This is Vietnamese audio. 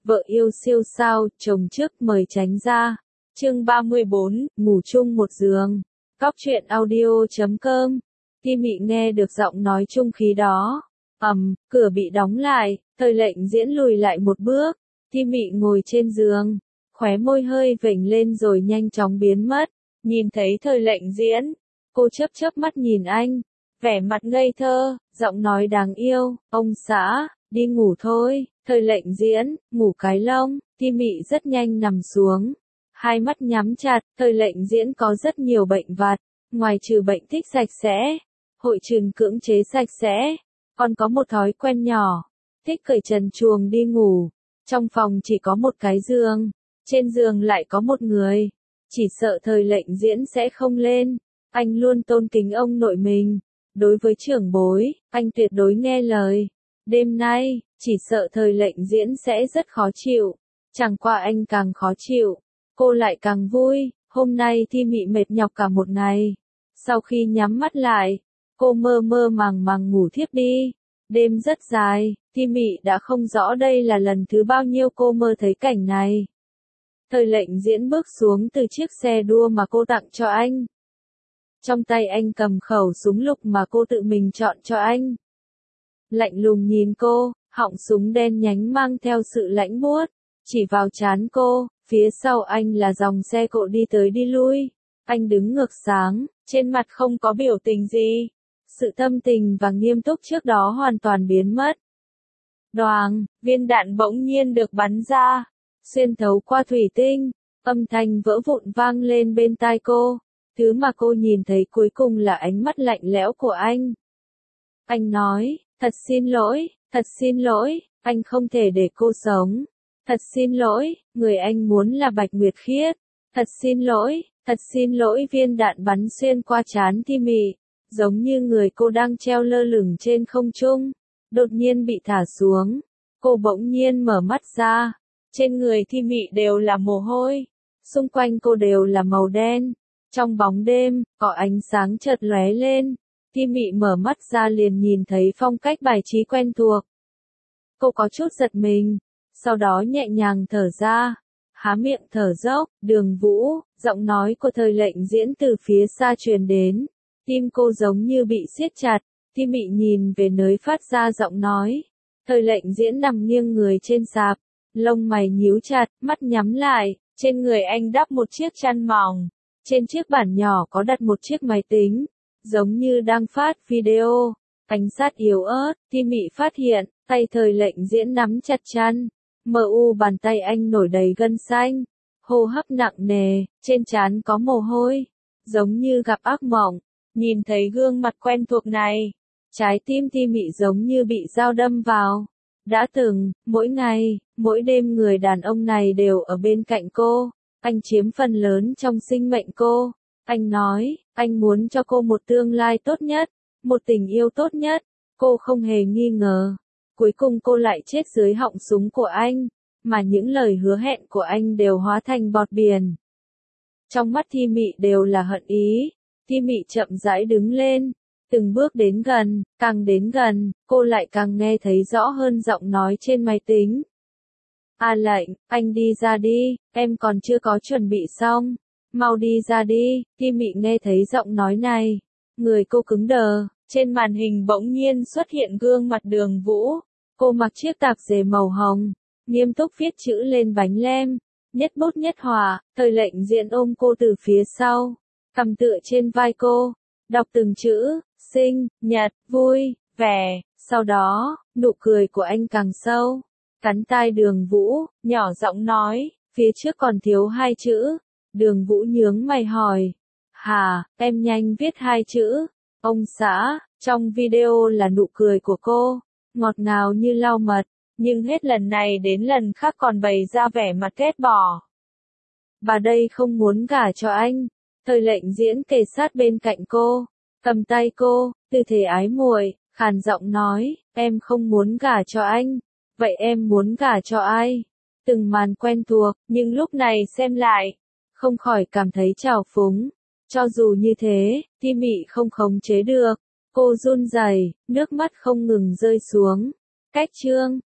vợ yêu siêu sao, chồng trước mời tránh ra. Chương 34, ngủ chung một giường. Cóc truyện audio.com. Ti Mị nghe được giọng nói chung khí đó. Cửa bị đóng lại, Thời Lệnh Diễn lùi lại một bước. Ti Mị ngồi trên giường, khóe môi hơi vểnh lên rồi nhanh chóng biến mất. Nhìn thấy Thời Lệnh Diễn, cô chớp chớp mắt nhìn anh, vẻ mặt ngây thơ, giọng nói đáng yêu, ông xã, đi ngủ thôi. Thời Lệnh Diễn, ngủ cái lông. Ti Mị rất nhanh nằm xuống, hai mắt nhắm chặt. Thời Lệnh Diễn có rất nhiều bệnh vặt, ngoài trừ bệnh thích sạch sẽ, hội chứng cưỡng chế sạch sẽ, còn có một thói quen nhỏ, thích cởi trần truồng đi ngủ. Trong phòng chỉ có một cái giường, trên giường lại có một người, chỉ sợ Thời Lệnh Diễn sẽ không lên. Anh luôn tôn kính ông nội mình, đối với trưởng bối, anh tuyệt đối nghe lời. Đêm nay, chỉ sợ Thời Lệnh Diễn sẽ rất khó chịu. Chẳng qua anh càng khó chịu, cô lại càng vui. Hôm nay Ti Mị mệt nhọc cả một ngày. Sau khi nhắm mắt lại, cô mơ mơ màng màng ngủ thiếp đi. Đêm rất dài, Ti Mị đã không rõ đây là lần thứ bao nhiêu cô mơ thấy cảnh này. Thời Lệnh Diễn bước xuống từ chiếc xe đua mà cô tặng cho anh. Trong tay anh cầm khẩu súng lục mà cô tự mình chọn cho anh. Lạnh lùng nhìn cô, họng súng đen nhánh mang theo sự lãnh buốt, chỉ vào trán cô. Phía sau anh là dòng xe cộ đi tới đi lui. Anh đứng ngược sáng, trên mặt không có biểu tình gì. Sự tâm tình và nghiêm túc trước đó hoàn toàn biến mất. Đoàng, viên đạn bỗng nhiên được bắn ra, xuyên thấu qua thủy tinh, âm thanh vỡ vụn vang lên bên tai cô. Thứ mà cô nhìn thấy cuối cùng là ánh mắt lạnh lẽo của anh. Anh nói, thật xin lỗi, anh không thể để cô sống. Thật xin lỗi, người anh muốn là Bạch Nguyệt Khiết. Thật xin lỗi. Viên đạn bắn xuyên qua trán Ti Mị, giống như người cô đang treo lơ lửng trên không trung, đột nhiên bị thả xuống. Cô bỗng nhiên mở mắt ra, trên người Ti Mị đều là mồ hôi, xung quanh cô đều là màu đen. Trong bóng đêm, có ánh sáng chợt lóe lên. Ti Mị mở mắt ra liền nhìn thấy phong cách bài trí quen thuộc. Cô có chút giật mình, sau đó nhẹ nhàng thở ra, há miệng thở dốc. Đường Vũ, giọng nói của Thời Lệnh Diễn từ phía xa truyền đến. Tim cô giống như bị siết chặt. Ti Mị nhìn về nơi phát ra giọng nói. Thời Lệnh Diễn nằm nghiêng người trên sạp, lông mày nhíu chặt, mắt nhắm lại. Trên người anh đắp một chiếc chăn mỏng. Trên chiếc bàn nhỏ có đặt một chiếc máy tính, giống như đang phát video. Ánh sát yếu ớt, Ti Mị phát hiện, tay Thời Lệnh Diễn nắm chặt chăn. Bàn tay anh nổi đầy gân xanh, hô hấp nặng nề, trên trán có mồ hôi, giống như gặp ác mộng. Nhìn thấy gương mặt quen thuộc này, trái tim Ti Mị giống như bị dao đâm vào. Đã từng, mỗi ngày, mỗi đêm người đàn ông này đều ở bên cạnh cô. Anh chiếm phần lớn trong sinh mệnh cô. Anh nói, anh muốn cho cô một tương lai tốt nhất, một tình yêu tốt nhất. Cô không hề nghi ngờ. Cuối cùng cô lại chết dưới họng súng của anh, mà những lời hứa hẹn của anh đều hóa thành bọt biển. Trong mắt Ti Mị đều là hận ý. Ti Mị chậm rãi đứng lên, từng bước đến gần, càng đến gần, cô lại càng nghe thấy rõ hơn giọng nói trên máy tính. A Lệnh, anh đi ra đi, em còn chưa có chuẩn bị xong. Mau đi ra đi. Ti Mị nghe thấy giọng nói này, người cô cứng đờ. Trên màn hình bỗng nhiên xuất hiện gương mặt Đường Vũ. Cô mặc chiếc tạp dề màu hồng, nghiêm túc viết chữ lên bánh lem, nhất bút nhất họa. Thời Lệnh Diễn ôm cô từ phía sau, cầm tựa trên vai cô, đọc từng chữ, sinh nhật, vui, vẻ. Sau đó, nụ cười của anh càng sâu. Cắn tai Đường Vũ, nhỏ giọng nói, phía trước còn thiếu 2 chữ. Đường Vũ nhướng mày hỏi, hả, em nhanh viết 2 chữ. Ông xã. Trong video là nụ cười của cô, ngọt ngào như lau mật, nhưng hết lần này đến lần khác còn bày ra vẻ mặt ghét bỏ. Bà đây không muốn gả cho anh. Thời Lệnh Diễn kề sát bên cạnh cô, cầm tay cô, tư thế ái muội, khàn giọng nói, em không muốn gả cho anh. Vậy em muốn gả cho ai? Từng màn quen thuộc, nhưng lúc này xem lại, không khỏi cảm thấy trào phúng. Cho dù như thế, Ti Mị không khống chế được. Cô run rẩy, nước mắt không ngừng rơi xuống. Cách chương